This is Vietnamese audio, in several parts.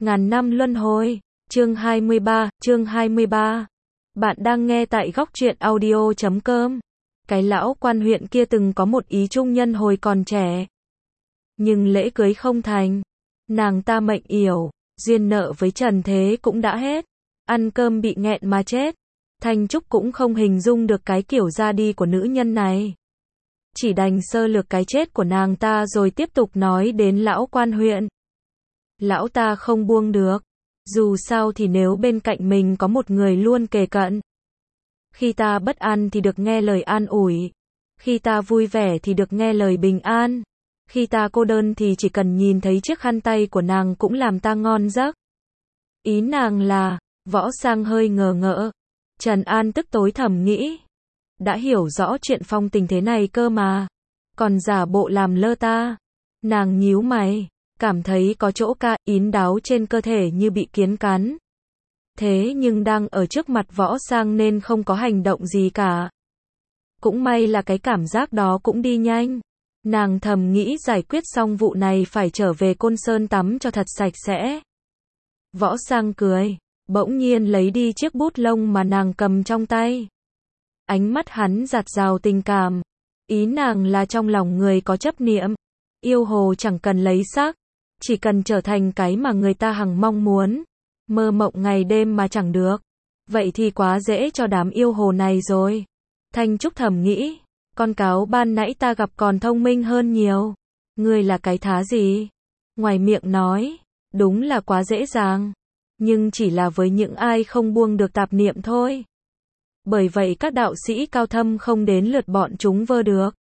Ngàn năm luân hồi. Chương 23. Bạn đang nghe tại góc truyện audio.com. Cái lão quan huyện kia từng có một ý trung nhân hồi còn trẻ. Nhưng lễ cưới không thành. Nàng ta mệnh yểu, duyên nợ với trần thế cũng đã hết. Ăn cơm bị nghẹn mà chết. Thanh Trúc cũng không hình dung được cái kiểu ra đi của nữ nhân này. Chỉ đành sơ lược cái chết của nàng ta rồi tiếp tục nói đến lão quan huyện. Lão ta không buông được. Dù sao thì nếu bên cạnh mình có một người luôn kề cận. Khi ta bất an thì được nghe lời an ủi. Khi ta vui vẻ thì được nghe lời bình an. Khi ta cô đơn thì chỉ cần nhìn thấy chiếc khăn tay của nàng cũng làm ta ngon giấc. Ý nàng là, Võ Sang hơi ngờ ngợ. Trần An tức tối thầm nghĩ. Đã hiểu rõ chuyện phong tình thế này cơ mà. Còn giả bộ làm lơ ta. Nàng nhíu mày. Cảm thấy có chỗ ín đáo trên cơ thể như bị kiến cắn. Thế nhưng đang ở trước mặt Võ Sang nên không có hành động gì cả. Cũng may là cái cảm giác đó cũng đi nhanh. Nàng thầm nghĩ giải quyết xong vụ này phải trở về Côn Sơn tắm cho thật sạch sẽ. Võ Sang cười, bỗng nhiên lấy đi chiếc bút lông mà nàng cầm trong tay. Ánh mắt hắn dạt dào tình cảm. Ý nàng là trong lòng người có chấp niệm. Yêu hồ chẳng cần lấy xác. Chỉ cần trở thành cái mà người ta hằng mong muốn. Mơ mộng ngày đêm mà chẳng được. Vậy thì quá dễ cho đám yêu hồ này rồi. Thanh Trúc thầm nghĩ. Con cáo ban nãy ta gặp còn thông minh hơn nhiều. Ngươi là cái thá gì? Ngoài miệng nói. Đúng là quá dễ dàng. Nhưng chỉ là với những ai không buông được tạp niệm thôi. Bởi vậy các đạo sĩ cao thâm không đến lượt bọn chúng vơ được.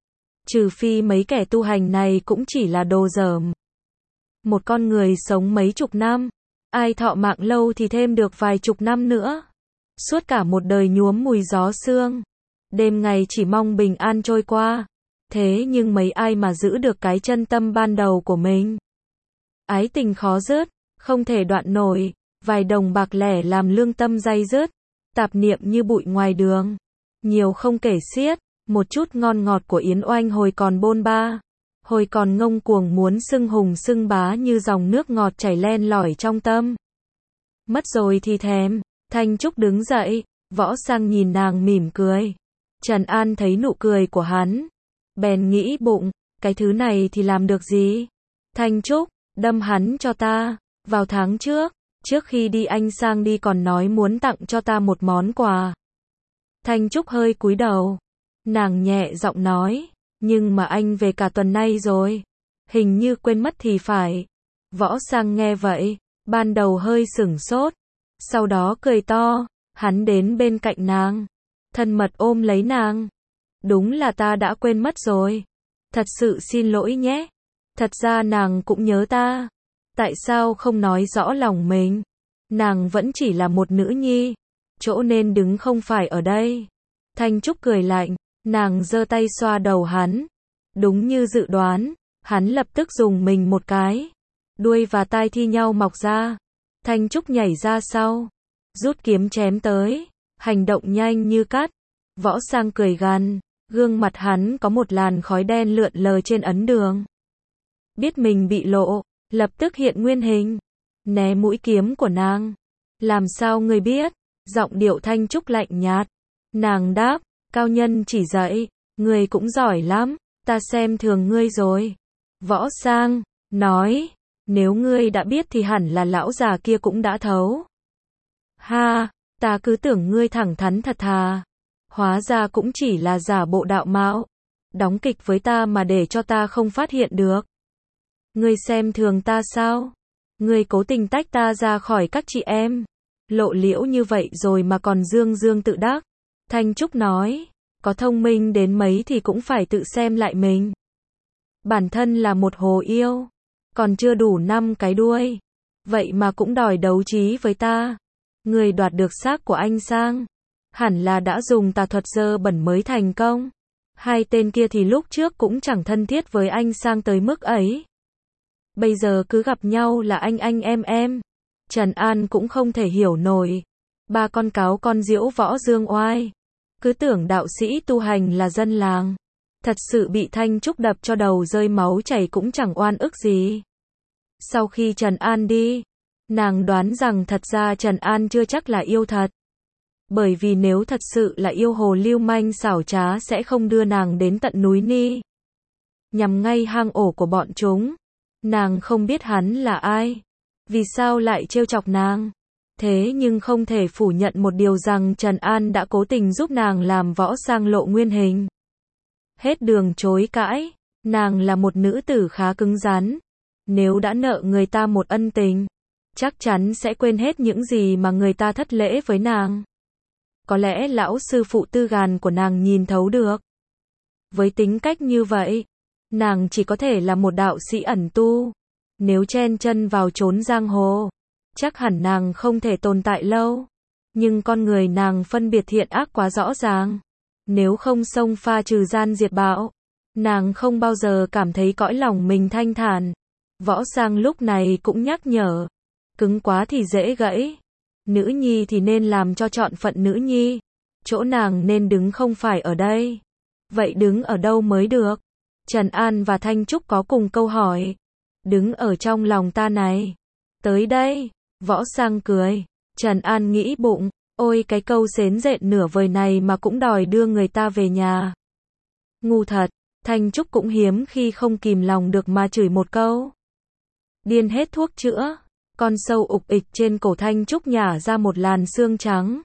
Trừ phi mấy kẻ tu hành này cũng chỉ là đồ dởm. Một con người sống mấy chục năm, ai thọ mạng lâu thì thêm được vài chục năm nữa. Suốt cả một đời nhuốm mùi gió sương, đêm ngày chỉ mong bình an trôi qua. Thế nhưng mấy ai mà giữ được cái chân tâm ban đầu của mình. Ái tình khó dứt, không thể đoạn nổi, vài đồng bạc lẻ làm lương tâm day dứt, tạp niệm như bụi ngoài đường, nhiều không kể xiết, một chút ngon ngọt của Yến Oanh hồi còn bôn ba. Hồi còn ngông cuồng muốn xưng hùng xưng bá như dòng nước ngọt chảy len lỏi trong tâm. Mất rồi thì thèm. Thanh Trúc đứng dậy, Võ Sang nhìn nàng mỉm cười. Trần An thấy nụ cười của hắn. Bèn nghĩ bụng, cái thứ này thì làm được gì? Thanh Trúc, đâm hắn cho ta. Vào tháng trước khi đi anh Sang đi còn nói muốn tặng cho ta một món quà. Thanh Trúc hơi cúi đầu. Nàng nhẹ giọng nói. Nhưng mà anh về cả tuần nay rồi. Hình như quên mất thì phải. Võ Sang nghe vậy, ban đầu hơi sửng sốt. Sau đó cười to, hắn đến bên cạnh nàng. Thân mật ôm lấy nàng. Đúng là ta đã quên mất rồi. Thật sự xin lỗi nhé. Thật ra nàng cũng nhớ ta. Tại sao không nói rõ lòng mình? Nàng vẫn chỉ là một nữ nhi. Chỗ nên đứng không phải ở đây. Thanh Trúc cười lạnh. Nàng giơ tay xoa đầu hắn. Đúng như dự đoán, hắn lập tức dùng mình một cái. Đuôi và tai thi nhau mọc ra. Thanh Trúc nhảy ra sau. Rút kiếm chém tới. Hành động nhanh như cắt. Võ Sang cười gằn. Gương mặt hắn có một làn khói đen lượn lờ trên ấn đường. Biết mình bị lộ, lập tức hiện nguyên hình. Né mũi kiếm của nàng. Làm sao ngươi biết? Giọng điệu Thanh Trúc lạnh nhạt. Nàng đáp. Cao nhân chỉ dạy, ngươi cũng giỏi lắm, ta xem thường ngươi rồi. Võ Sang nói, nếu ngươi đã biết thì hẳn là lão già kia cũng đã thấu. Ha, ta cứ tưởng ngươi thẳng thắn thật thà. Hóa ra cũng chỉ là giả bộ đạo mạo. Đóng kịch với ta mà để cho ta không phát hiện được. Ngươi xem thường ta sao? Ngươi cố tình tách ta ra khỏi các chị em. Lộ liễu như vậy rồi mà còn dương dương tự đắc. Thanh Trúc nói, có thông minh đến mấy thì cũng phải tự xem lại mình. Bản thân là một hồ yêu, còn chưa đủ 5 cái đuôi. Vậy mà cũng đòi đấu trí với ta. Người đoạt được xác của anh Sang. Hẳn là đã dùng tà thuật dơ bẩn mới thành công. Hai tên kia thì lúc trước cũng chẳng thân thiết với anh Sang tới mức ấy. Bây giờ cứ gặp nhau là anh em. Trần An cũng không thể hiểu nổi. Ba con cáo con diễu Võ Dương Oai. Cứ tưởng đạo sĩ tu hành là dân làng. Thật sự bị Thanh Trúc đập cho đầu rơi máu chảy cũng chẳng oan ức gì. Sau khi Trần An đi, Nàng đoán rằng thật ra Trần An chưa chắc là yêu thật. Bởi vì nếu thật sự là yêu hồ lưu manh xảo trá sẽ không đưa nàng đến tận núi Ni. Nhằm ngay hang ổ của bọn chúng. Nàng không biết hắn là ai. Vì sao lại trêu chọc nàng. Thế nhưng không thể phủ nhận một điều rằng Trần An đã cố tình giúp nàng làm Võ Sang lộ nguyên hình. Hết đường chối cãi. Nàng là một nữ tử khá cứng rắn. Nếu đã nợ người ta một ân tình, chắc chắn sẽ quên hết những gì mà người ta thất lễ với nàng. Có lẽ lão sư phụ Tư Gàn của nàng nhìn thấu được. Với tính cách như vậy, nàng chỉ có thể là một đạo sĩ ẩn tu. Nếu chen chân vào chốn giang hồ, chắc hẳn nàng không thể tồn tại lâu. Nhưng con người nàng phân biệt thiện ác quá rõ ràng. Nếu không xông pha trừ gian diệt bạo, nàng không bao giờ cảm thấy cõi lòng mình thanh thản. Võ Sang lúc này cũng nhắc nhở. Cứng quá thì dễ gãy. Nữ nhi thì nên làm cho trọn phận nữ nhi. Chỗ nàng nên đứng không phải ở đây. Vậy đứng ở đâu mới được? Trần An và Thanh Trúc có cùng câu hỏi. Đứng ở trong lòng ta này. Tới đây. Võ Sang cười. Trần An nghĩ bụng. Ôi cái câu xến rện nửa vời này mà cũng đòi đưa người ta về nhà. Ngu thật. Thanh Trúc cũng hiếm khi không kìm lòng được mà chửi một câu. Điên hết thuốc chữa. Con sâu ục ịch trên cổ Thanh Trúc nhả ra một làn xương trắng.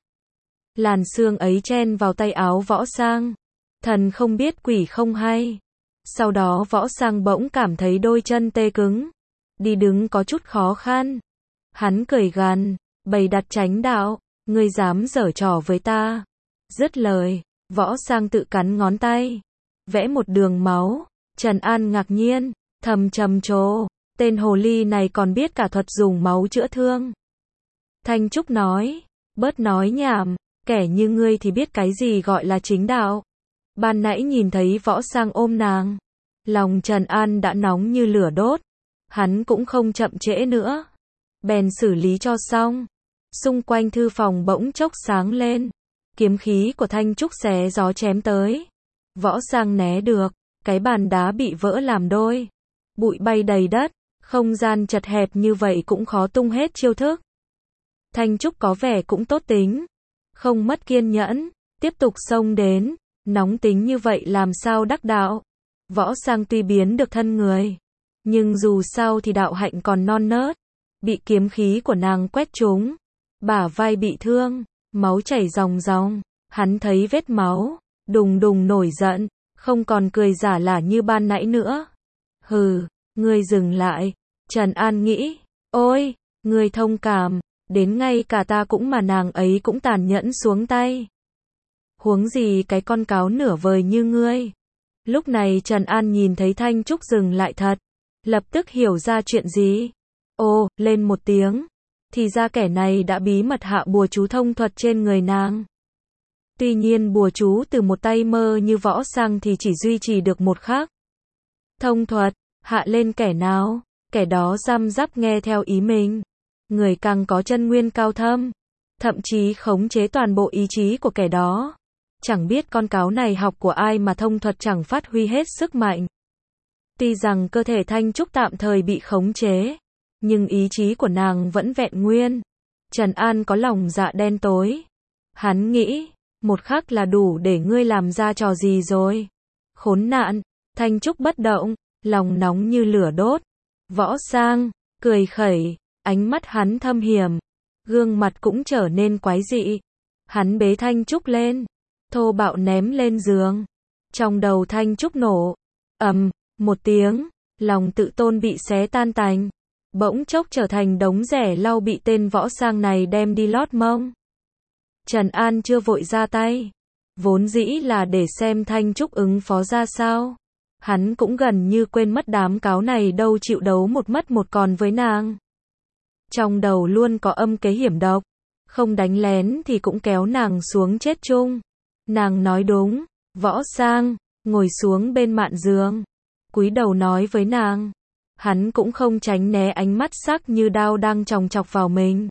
Làn xương ấy chen vào tay áo Võ Sang. Thần không biết quỷ không hay. Sau đó Võ Sang bỗng cảm thấy đôi chân tê cứng. Đi đứng có chút khó khăn. Hắn cười gằn, bày đặt tránh đạo, ngươi dám giở trò với ta. Dứt lời, Võ Sang tự cắn ngón tay. Vẽ một đường máu. Trần An ngạc nhiên, thầm trầm trồ. Tên hồ ly này còn biết cả thuật dùng máu chữa thương. Thanh Trúc nói, bớt nói nhảm, kẻ như ngươi thì biết cái gì gọi là chính đạo. Ban nãy nhìn thấy Võ Sang ôm nàng, lòng Trần An đã nóng như lửa đốt. Hắn cũng không chậm trễ nữa, bèn xử lý cho xong. Xung quanh thư phòng bỗng chốc sáng lên. Kiếm khí của Thanh Trúc xé gió chém tới. Võ Sang né được, cái bàn đá bị vỡ làm đôi. Bụi bay đầy đất. Không gian chật hẹp như vậy cũng khó tung hết chiêu thức. Thanh Trúc có vẻ cũng tốt tính. Không mất kiên nhẫn. Tiếp tục xông đến. Nóng tính như vậy làm sao đắc đạo. Võ Sang tuy biến được thân người. Nhưng dù sao thì đạo hạnh còn non nớt. Bị kiếm khí của nàng quét trúng. Bả vai bị thương. Máu chảy ròng ròng. Hắn thấy vết máu. Đùng đùng nổi giận. Không còn cười giả lả như ban nãy nữa. Hừ, ngươi dừng lại. Trần An nghĩ, ôi, người thông cảm, đến ngay cả ta cũng mà nàng ấy cũng tàn nhẫn xuống tay. Huống gì cái con cáo nửa vời như ngươi. Lúc này Trần An nhìn thấy Thanh Trúc dừng lại thật, lập tức hiểu ra chuyện gì. Ồ, lên một tiếng, thì ra kẻ này đã bí mật hạ bùa chú thông thuật trên người nàng. Tuy nhiên bùa chú từ một tay mơ như Võ Sang thì chỉ duy trì được một khắc. Thông thuật, hạ lên kẻ nào? Kẻ đó răm rắp nghe theo ý mình. Người càng có chân nguyên cao thâm, thậm chí khống chế toàn bộ ý chí của kẻ đó. Chẳng biết con cáo này học của ai mà thông thuật chẳng phát huy hết sức mạnh. Tuy rằng cơ thể Thanh Trúc tạm thời bị khống chế, nhưng ý chí của nàng vẫn vẹn nguyên. Trần An có lòng dạ đen tối. Hắn nghĩ, một khắc là đủ để ngươi làm ra trò gì rồi. Khốn nạn, Thanh Trúc bất động, lòng nóng như lửa đốt. Võ Sang, cười khẩy, ánh mắt hắn thâm hiểm, gương mặt cũng trở nên quái dị. Hắn bế Thanh Trúc lên, thô bạo ném lên giường. Trong đầu Thanh Trúc nổ, một tiếng, lòng tự tôn bị xé tan tành. Bỗng chốc trở thành đống rẻ lau bị tên Võ Sang này đem đi lót mông. Trần An chưa vội ra tay, vốn dĩ là để xem Thanh Trúc ứng phó ra sao. Hắn cũng gần như quên mất đám cáo này đâu chịu đấu một mất một còn với nàng. Trong đầu luôn có âm kế hiểm độc, không đánh lén thì cũng kéo nàng xuống chết chung. Nàng nói đúng, Võ Sang, ngồi xuống bên mạn giường, cúi đầu nói với nàng. Hắn cũng không tránh né ánh mắt sắc như đao đang chòng chọc vào mình.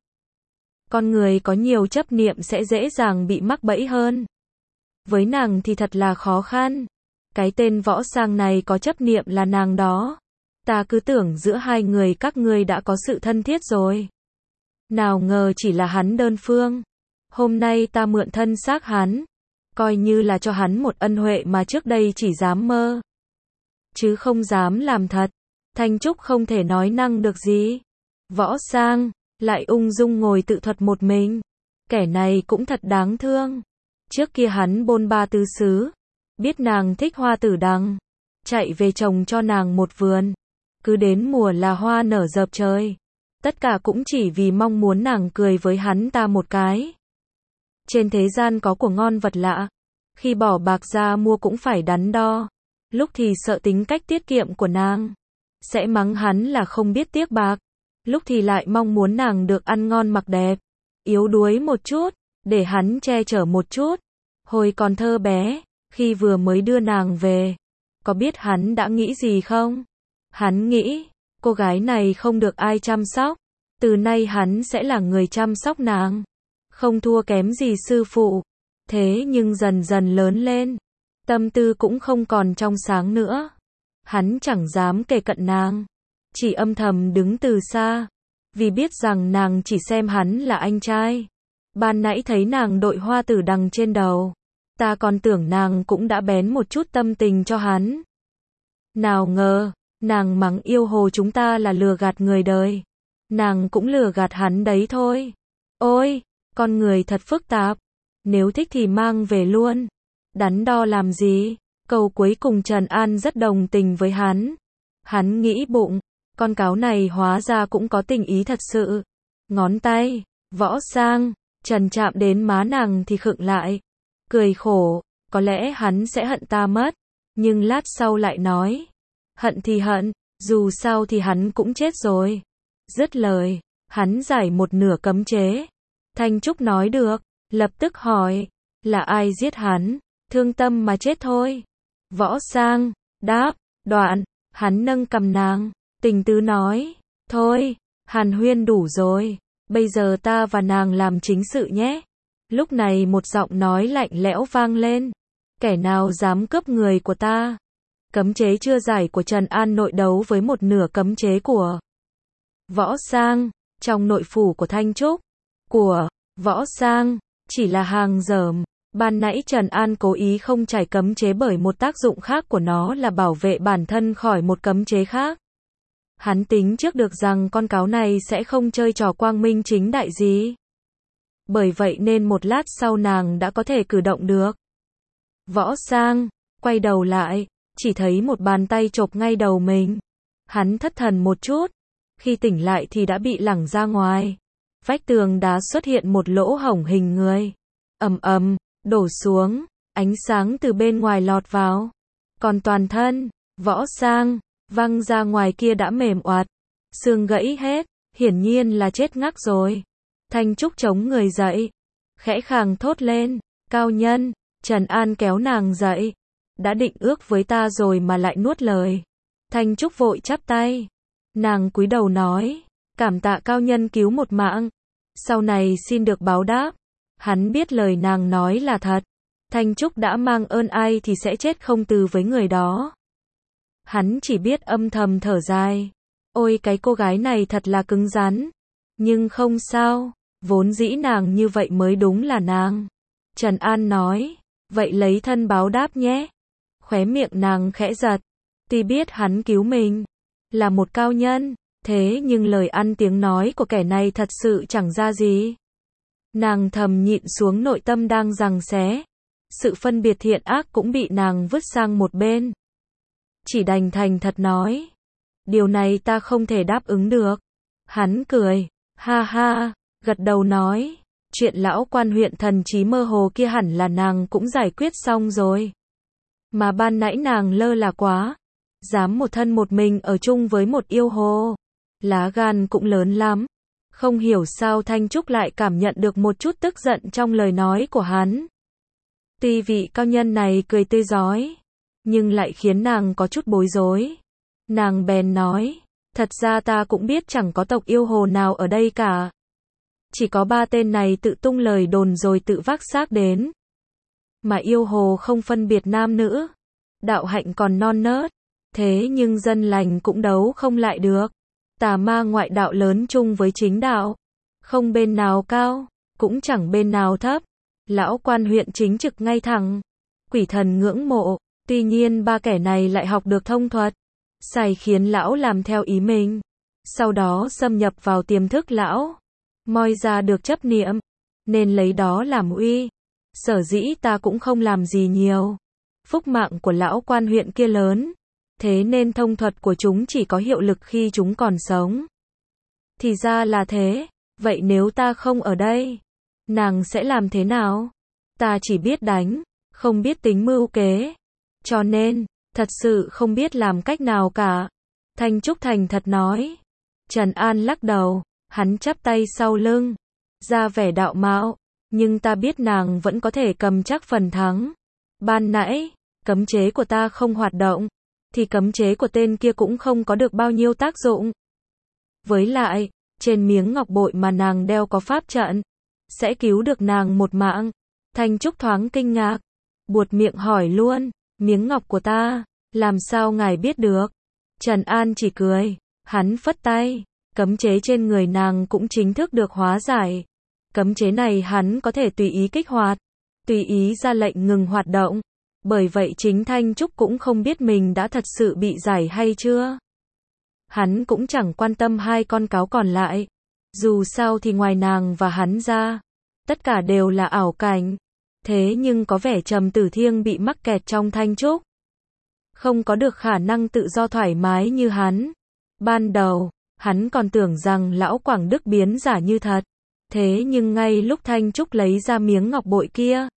Con người có nhiều chấp niệm sẽ dễ dàng bị mắc bẫy hơn. Với nàng thì thật là khó khăn. Cái tên Võ Sang này có chấp niệm là nàng đó. Ta cứ tưởng giữa hai người các ngươi đã có sự thân thiết rồi. Nào ngờ chỉ là hắn đơn phương. Hôm nay ta mượn thân xác hắn, coi như là cho hắn một ân huệ mà trước đây chỉ dám mơ, chứ không dám làm thật. Thanh Trúc không thể nói năng được gì. Võ Sang lại ung dung ngồi tự thuật một mình. Kẻ này cũng thật đáng thương. Trước kia hắn bôn ba tứ xứ, biết nàng thích hoa tử đằng, chạy về trồng cho nàng một vườn. Cứ đến mùa là hoa nở dợp trời. Tất cả cũng chỉ vì mong muốn nàng cười với hắn ta một cái. Trên thế gian có của ngon vật lạ, khi bỏ bạc ra mua cũng phải đắn đo. Lúc thì sợ tính cách tiết kiệm của nàng, sẽ mắng hắn là không biết tiếc bạc. Lúc thì lại mong muốn nàng được ăn ngon mặc đẹp, yếu đuối một chút, để hắn che chở một chút. Hồi còn thơ bé, khi vừa mới đưa nàng về, có biết hắn đã nghĩ gì không? Hắn nghĩ, cô gái này không được ai chăm sóc, từ nay hắn sẽ là người chăm sóc nàng, không thua kém gì sư phụ. Thế nhưng dần dần lớn lên, tâm tư cũng không còn trong sáng nữa. Hắn chẳng dám kề cận nàng, chỉ âm thầm đứng từ xa, vì biết rằng nàng chỉ xem hắn là anh trai. Ban nãy thấy nàng đội hoa tử đằng trên đầu, ta còn tưởng nàng cũng đã bén một chút tâm tình cho hắn. Nào ngờ, nàng mắng yêu hồ chúng ta là lừa gạt người đời. Nàng cũng lừa gạt hắn đấy thôi. Ôi, con người thật phức tạp. Nếu thích thì mang về luôn. Đắn đo làm gì? Câu cuối cùng Trần An rất đồng tình với hắn. Hắn nghĩ bụng, con cáo này hóa ra cũng có tình ý thật sự. Ngón tay, Võ Sang, Trần chạm đến má nàng thì khựng lại. Cười khổ, có lẽ hắn sẽ hận ta mất. Nhưng lát sau lại nói, hận thì hận, dù sao thì hắn cũng chết rồi. Dứt lời, hắn giải một nửa cấm chế. Thanh Trúc nói được, lập tức hỏi, là ai giết hắn? Thương tâm mà chết thôi. Võ Sang đáp, Đoạn. Hắn nâng cầm nàng, tình tứ nói, thôi, hàn huyên đủ rồi, bây giờ ta và nàng làm chính sự nhé. Lúc này một giọng nói lạnh lẽo vang lên, kẻ nào dám cướp người của ta? Cấm chế chưa giải của Trần An nội đấu với một nửa cấm chế của Võ Sang, trong nội phủ của Thanh Trúc, của Võ Sang, chỉ là hàng dởm. Ban nãy Trần An cố ý không trải cấm chế bởi một tác dụng khác của nó là bảo vệ bản thân khỏi một cấm chế khác. Hắn tính trước được rằng con cáo này sẽ không chơi trò quang minh chính đại gì. Bởi vậy nên một lát sau nàng đã có thể cử động được. Võ Sang quay đầu lại, chỉ thấy một bàn tay chộp ngay đầu mình. Hắn thất thần một chút, khi tỉnh lại thì đã bị lẳng ra ngoài. Vách tường đá xuất hiện một lỗ hổng hình người. Ầm ầm, đổ xuống, ánh sáng từ bên ngoài lọt vào. Còn toàn thân, Võ Sang, văng ra ngoài kia đã mềm oặt, xương gãy hết, hiển nhiên là chết ngắc rồi. Thanh Trúc chống người dậy, khẽ khàng thốt lên, cao nhân. Trần An kéo nàng dậy, đã định ước với ta rồi mà lại nuốt lời. Thanh Trúc vội chắp tay, nàng cúi đầu nói, cảm tạ cao nhân cứu một mạng, sau này xin được báo đáp. Hắn biết lời nàng nói là thật, Thanh Trúc đã mang ơn ai thì sẽ chết không từ với người đó. Hắn chỉ biết âm thầm thở dài, ôi cái cô gái này thật là cứng rắn, nhưng không sao, vốn dĩ nàng như vậy mới đúng là nàng. Trần An nói, vậy lấy thân báo đáp nhé. Khóe miệng nàng khẽ giật, tuy biết hắn cứu mình, là một cao nhân, thế nhưng lời ăn tiếng nói của kẻ này thật sự chẳng ra gì. Nàng thầm nhịn xuống nội tâm đang giằng xé. Sự phân biệt thiện ác cũng bị nàng vứt sang một bên. Chỉ đành thành thật nói, điều này ta không thể đáp ứng được. Hắn cười, ha ha, gật đầu nói, chuyện lão quan huyện thần trí mơ hồ kia hẳn là nàng cũng giải quyết xong rồi. Mà ban nãy nàng lơ là quá, dám một thân một mình ở chung với một yêu hồ. Lá gan cũng lớn lắm. Không hiểu sao Thanh Trúc lại cảm nhận được một chút tức giận trong lời nói của hắn. Tuy vị cao nhân này cười tươi rói, nhưng lại khiến nàng có chút bối rối. Nàng bèn nói, thật ra ta cũng biết chẳng có tộc yêu hồ nào ở đây cả. Chỉ có 3 tên này tự tung lời đồn rồi tự vác xác đến. Mà yêu hồ không phân biệt nam nữ, đạo hạnh còn non nớt, thế nhưng dân lành cũng đấu không lại được. Tà ma ngoại đạo lớn chung với chính đạo, không bên nào cao, cũng chẳng bên nào thấp. Lão quan huyện chính trực ngay thẳng, quỷ thần ngưỡng mộ, tuy nhiên ba kẻ này lại học được thông thuật, sai khiến lão làm theo ý mình, sau đó xâm nhập vào tiềm thức lão, moi ra được chấp niệm, nên lấy đó làm uy. Sở dĩ ta cũng không làm gì nhiều. Phúc mạng của lão quan huyện kia lớn, thế nên thông thuật của chúng chỉ có hiệu lực khi chúng còn sống. Thì ra là thế, vậy nếu ta không ở đây, nàng sẽ làm thế nào? Ta chỉ biết đánh, không biết tính mưu kế, cho nên, thật sự không biết làm cách nào cả. Thanh Trúc thành thật nói. Trần An lắc đầu, hắn chắp tay sau lưng, ra vẻ đạo mạo, nhưng ta biết nàng vẫn có thể cầm chắc phần thắng. Ban nãy, cấm chế của ta không hoạt động, thì cấm chế của tên kia cũng không có được bao nhiêu tác dụng. Với lại, trên miếng ngọc bội mà nàng đeo có pháp trận, sẽ cứu được nàng một mạng. Thanh Trúc thoáng kinh ngạc, buột miệng hỏi luôn, miếng ngọc của ta, làm sao ngài biết được? Trần An chỉ cười, hắn phất tay, cấm chế trên người nàng cũng chính thức được hóa giải. Cấm chế này hắn có thể tùy ý kích hoạt, tùy ý ra lệnh ngừng hoạt động. Bởi vậy chính Thanh Trúc cũng không biết mình đã thật sự bị giải hay chưa. Hắn cũng chẳng quan tâm hai con cáo còn lại. Dù sao thì ngoài nàng và hắn ra, tất cả đều là ảo cảnh. Thế nhưng có vẻ Trầm Tử Thiêng bị mắc kẹt trong Thanh Trúc, không có được khả năng tự do thoải mái như hắn. Ban đầu, hắn còn tưởng rằng lão Quảng Đức biến giả như thật. Thế nhưng ngay lúc Thanh Trúc lấy ra miếng ngọc bội kia,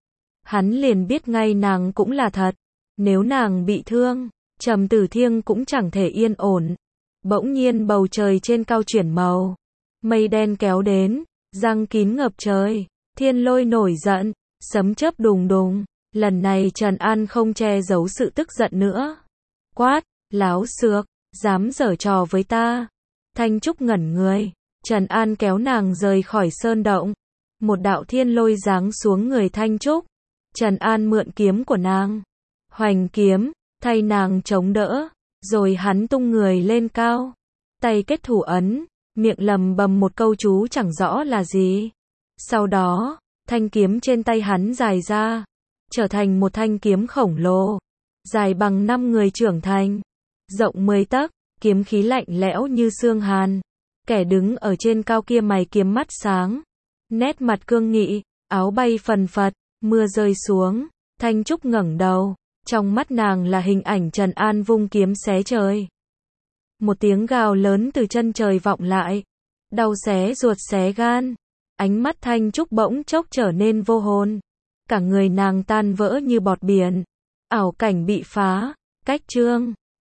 hắn liền biết ngay nàng cũng là thật. Nếu nàng bị thương, Trầm Tử Thiêng cũng chẳng thể yên ổn. Bỗng nhiên bầu trời trên cao chuyển màu, mây đen kéo đến, giăng kín ngập trời, thiên lôi nổi giận, sấm chớp đùng đùng. Lần này Trần An không che giấu sự tức giận nữa. Quát, láo xược, dám giở trò với ta. Thanh Trúc ngẩn người, Trần An kéo nàng rời khỏi sơn động. Một đạo thiên lôi giáng xuống người Thanh Trúc. Trần An mượn kiếm của nàng, hoành kiếm, thay nàng chống đỡ, rồi hắn tung người lên cao, tay kết thủ ấn, miệng lầm bầm một câu chú chẳng rõ là gì. Sau đó, thanh kiếm trên tay hắn dài ra, trở thành một thanh kiếm khổng lồ, dài bằng 5 người trưởng thành, rộng 10 tấc, kiếm khí lạnh lẽo như xương hàn. Kẻ đứng ở trên cao kia mày kiếm mắt sáng, nét mặt cương nghị, áo bay phần phật, mưa rơi xuống. Thanh Trúc ngẩng đầu, trong mắt nàng là hình ảnh Trần An vung kiếm xé trời. Một tiếng gào lớn từ chân trời vọng lại, đau xé ruột xé gan. Ánh mắt Thanh Trúc bỗng chốc trở nên vô hồn, cả người nàng tan vỡ như bọt biển. Ảo cảnh bị phá, cách chương